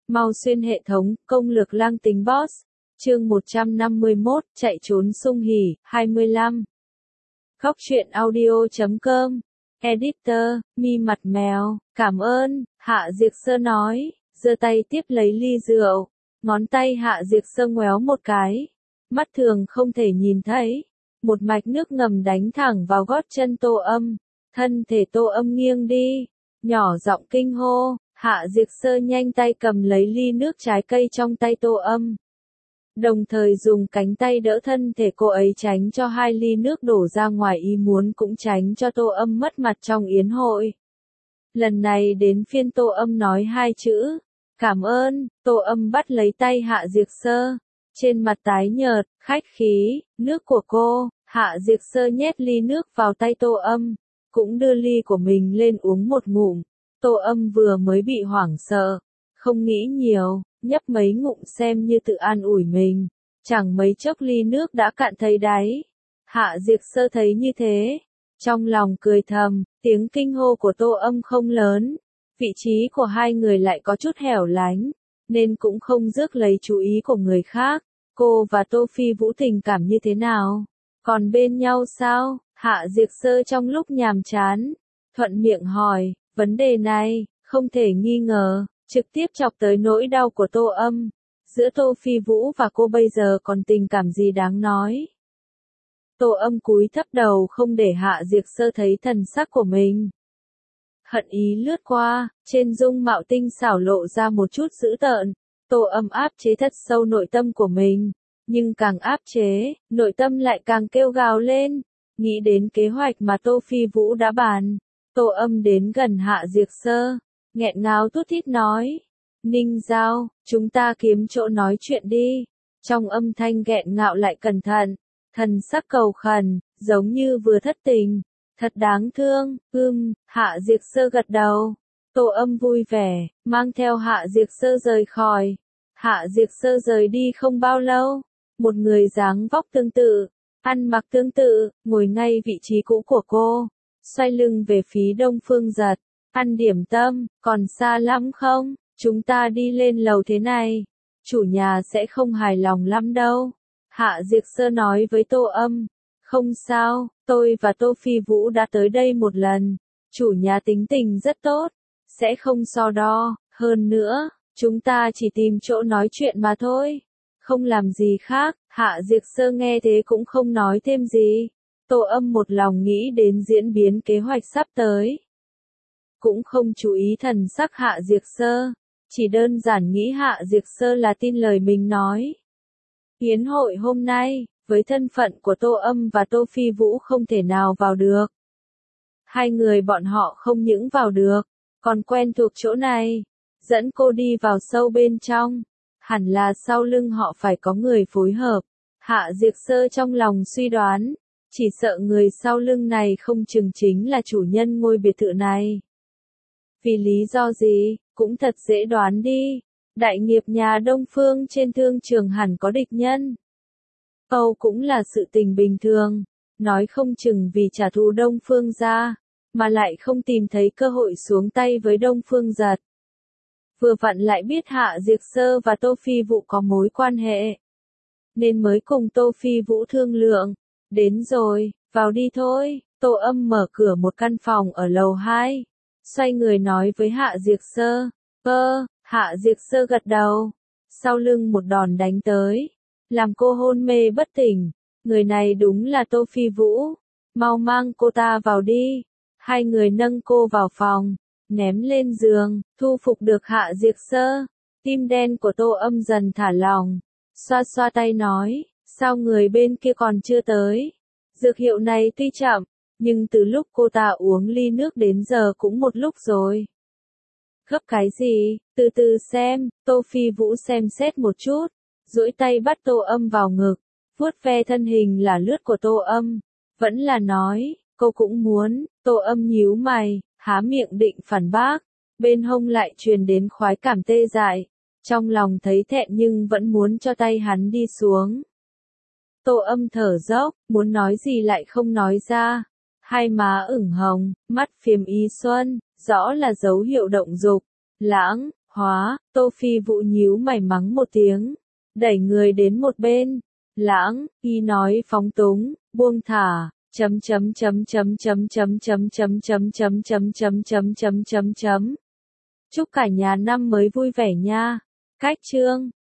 Mau xuyên hệ thống, công lược lang tính boss. Chương 151, chạy trốn sung hỉ, 25. Khóc chuyện audio.com. Editor, mi mặt mèo, cảm ơn, Hạ Diệc Sơ nói, giơ tay tiếp lấy ly rượu. Ngón tay Hạ Diệc Sơ ngoéo một cái. Mắt thường không thể nhìn thấy. Một mạch nước ngầm đánh thẳng vào gót chân Tô Âm. Thân thể Tô Âm nghiêng đi. Nhỏ giọng kinh hô. Hạ Diệc Sơ nhanh tay cầm lấy ly nước trái cây trong tay Tô Âm. Đồng thời dùng cánh tay đỡ thân thể cô ấy tránh cho hai ly nước đổ ra ngoài, ý muốn cũng tránh cho Tô Âm mất mặt trong yến hội. Lần này đến phiên Tô Âm nói hai chữ. Cảm ơn. Tô Âm bắt lấy tay Hạ Diệc Sơ. Trên mặt tái nhợt, khách khí, nước của cô. Hạ Diệc Sơ nhét ly nước vào tay Tô Âm. Cũng đưa ly của mình lên uống một ngụm. Tô Âm vừa mới bị hoảng sợ. Không nghĩ nhiều, nhấp mấy ngụm xem như tự an ủi mình. Chẳng mấy chốc ly nước đã cạn thấy đáy. Hạ Diệc Sơ thấy như thế. Trong lòng cười thầm, tiếng kinh hô của Tô Âm không lớn. Vị trí của hai người lại có chút hẻo lánh. Nên cũng không rước lấy chú ý của người khác. Cô và Tô Phi Vũ tình cảm như thế nào? Còn bên nhau sao? Hạ Diệc Sơ trong lúc nhàm chán. Thuận miệng hỏi, vấn đề này, không thể nghi ngờ, trực tiếp chọc tới nỗi đau của Tô Âm. Giữa Tô Phi Vũ và cô bây giờ còn tình cảm gì đáng nói? Tô Âm cúi thấp đầu không để Hạ Diệc Sơ thấy thần sắc của mình. Hận ý lướt qua, trên dung mạo tinh xảo lộ ra một chút dữ tợn. Tô Âm áp chế thật sâu nội tâm của mình. Nhưng càng áp chế, nội tâm lại càng kêu gào lên. Nghĩ đến kế hoạch mà Tô Phi Vũ đã bàn. Tô Âm đến gần Hạ Diệc Sơ. Nghẹn ngào thút thít nói. Ninh Giao, chúng ta kiếm chỗ nói chuyện đi. Trong âm thanh nghẹn ngạo lại cẩn thận. Thần sắc cầu khẩn, giống như vừa thất tình. Thật đáng thương, Hạ Diệc Sơ gật đầu. Tô Âm vui vẻ, mang theo Hạ Diệc Sơ rời khỏi. Hạ Diệc Sơ rời đi không bao lâu. Một người dáng vóc tương tự, ăn mặc tương tự, ngồi ngay vị trí cũ của cô. Xoay lưng về phía Đông Phương Giật. Ăn điểm tâm, còn xa lắm không? Chúng ta đi lên lầu thế này. Chủ nhà sẽ không hài lòng lắm đâu. Hạ Diệc Sơ nói với Tô Âm. Không sao, tôi và Tô Phi Vũ đã tới đây một lần. Chủ nhà tính tình rất tốt. Sẽ không so đo. Hơn nữa, chúng ta chỉ tìm chỗ nói chuyện mà thôi. Không làm gì khác. Hạ Diệc Sơ nghe thế cũng không nói thêm gì. Tô Âm một lòng nghĩ đến diễn biến kế hoạch sắp tới. Cũng không chú ý thần sắc Hạ Diệc Sơ. Chỉ đơn giản nghĩ Hạ Diệc Sơ là tin lời mình nói. Yến hội hôm nay, với thân phận của Tô Âm và Tô Phi Vũ không thể nào vào được. Hai người bọn họ không những vào được, còn quen thuộc chỗ này. Dẫn cô đi vào sâu bên trong. Hẳn là sau lưng họ phải có người phối hợp. Hạ Diệc Sơ trong lòng suy đoán. Chỉ sợ người sau lưng này không chừng chính là chủ nhân ngôi biệt thự này. Vì lý do gì, cũng thật dễ đoán đi. Đại nghiệp nhà Đông Phương trên thương trường hẳn có địch nhân. Âu cũng là sự tình bình thường. Nói không chừng vì trả thù Đông Phương ra, mà lại không tìm thấy cơ hội xuống tay với Đông Phương Giật. Vừa vặn lại biết Hạ Diệc Sơ và Tô Phi Vũ có mối quan hệ. Nên mới cùng Tô Phi Vũ thương lượng. Đến rồi, vào đi thôi. Tô Âm mở cửa một căn phòng ở lầu 2. Xoay người nói với Hạ Diệc Sơ. Hạ Diệc Sơ gật đầu. Sau lưng một đòn đánh tới. Làm cô hôn mê bất tỉnh. Người này đúng là Tô Phi Vũ. Mau mang cô ta vào đi. Hai người nâng cô vào phòng. Ném lên giường. Thu phục được Hạ Diệc Sơ. Tim đen của Tô Âm dần thả lỏng. Xoa xoa tay nói. Sao người bên kia còn chưa tới? Dược hiệu này tuy chậm, nhưng từ lúc cô ta uống ly nước đến giờ cũng một lúc rồi. Gấp cái gì? Từ từ xem. Tô Phi Vũ xem xét một chút. Duỗi tay bắt Tô Âm vào ngực. Vuốt ve thân hình là lướt của Tô Âm. Vẫn là nói, cô cũng muốn. Tô Âm nhíu mày, há miệng định phản bác. Bên hông lại truyền đến khoái cảm tê dại. Trong lòng thấy thẹn nhưng vẫn muốn cho tay hắn đi xuống. Tô Âm thở dốc, muốn nói gì lại không nói ra. Hai má ửng hồng, mắt phiếm ý xuân, rõ là dấu hiệu động dục. Lãng, hóa, Tô Phi Vũ nhíu mày mắng một tiếng, đẩy người đến một bên. Lãng, y nói phóng túng, buông thả, chúc cả nhà năm mới vui vẻ nha. Cách chương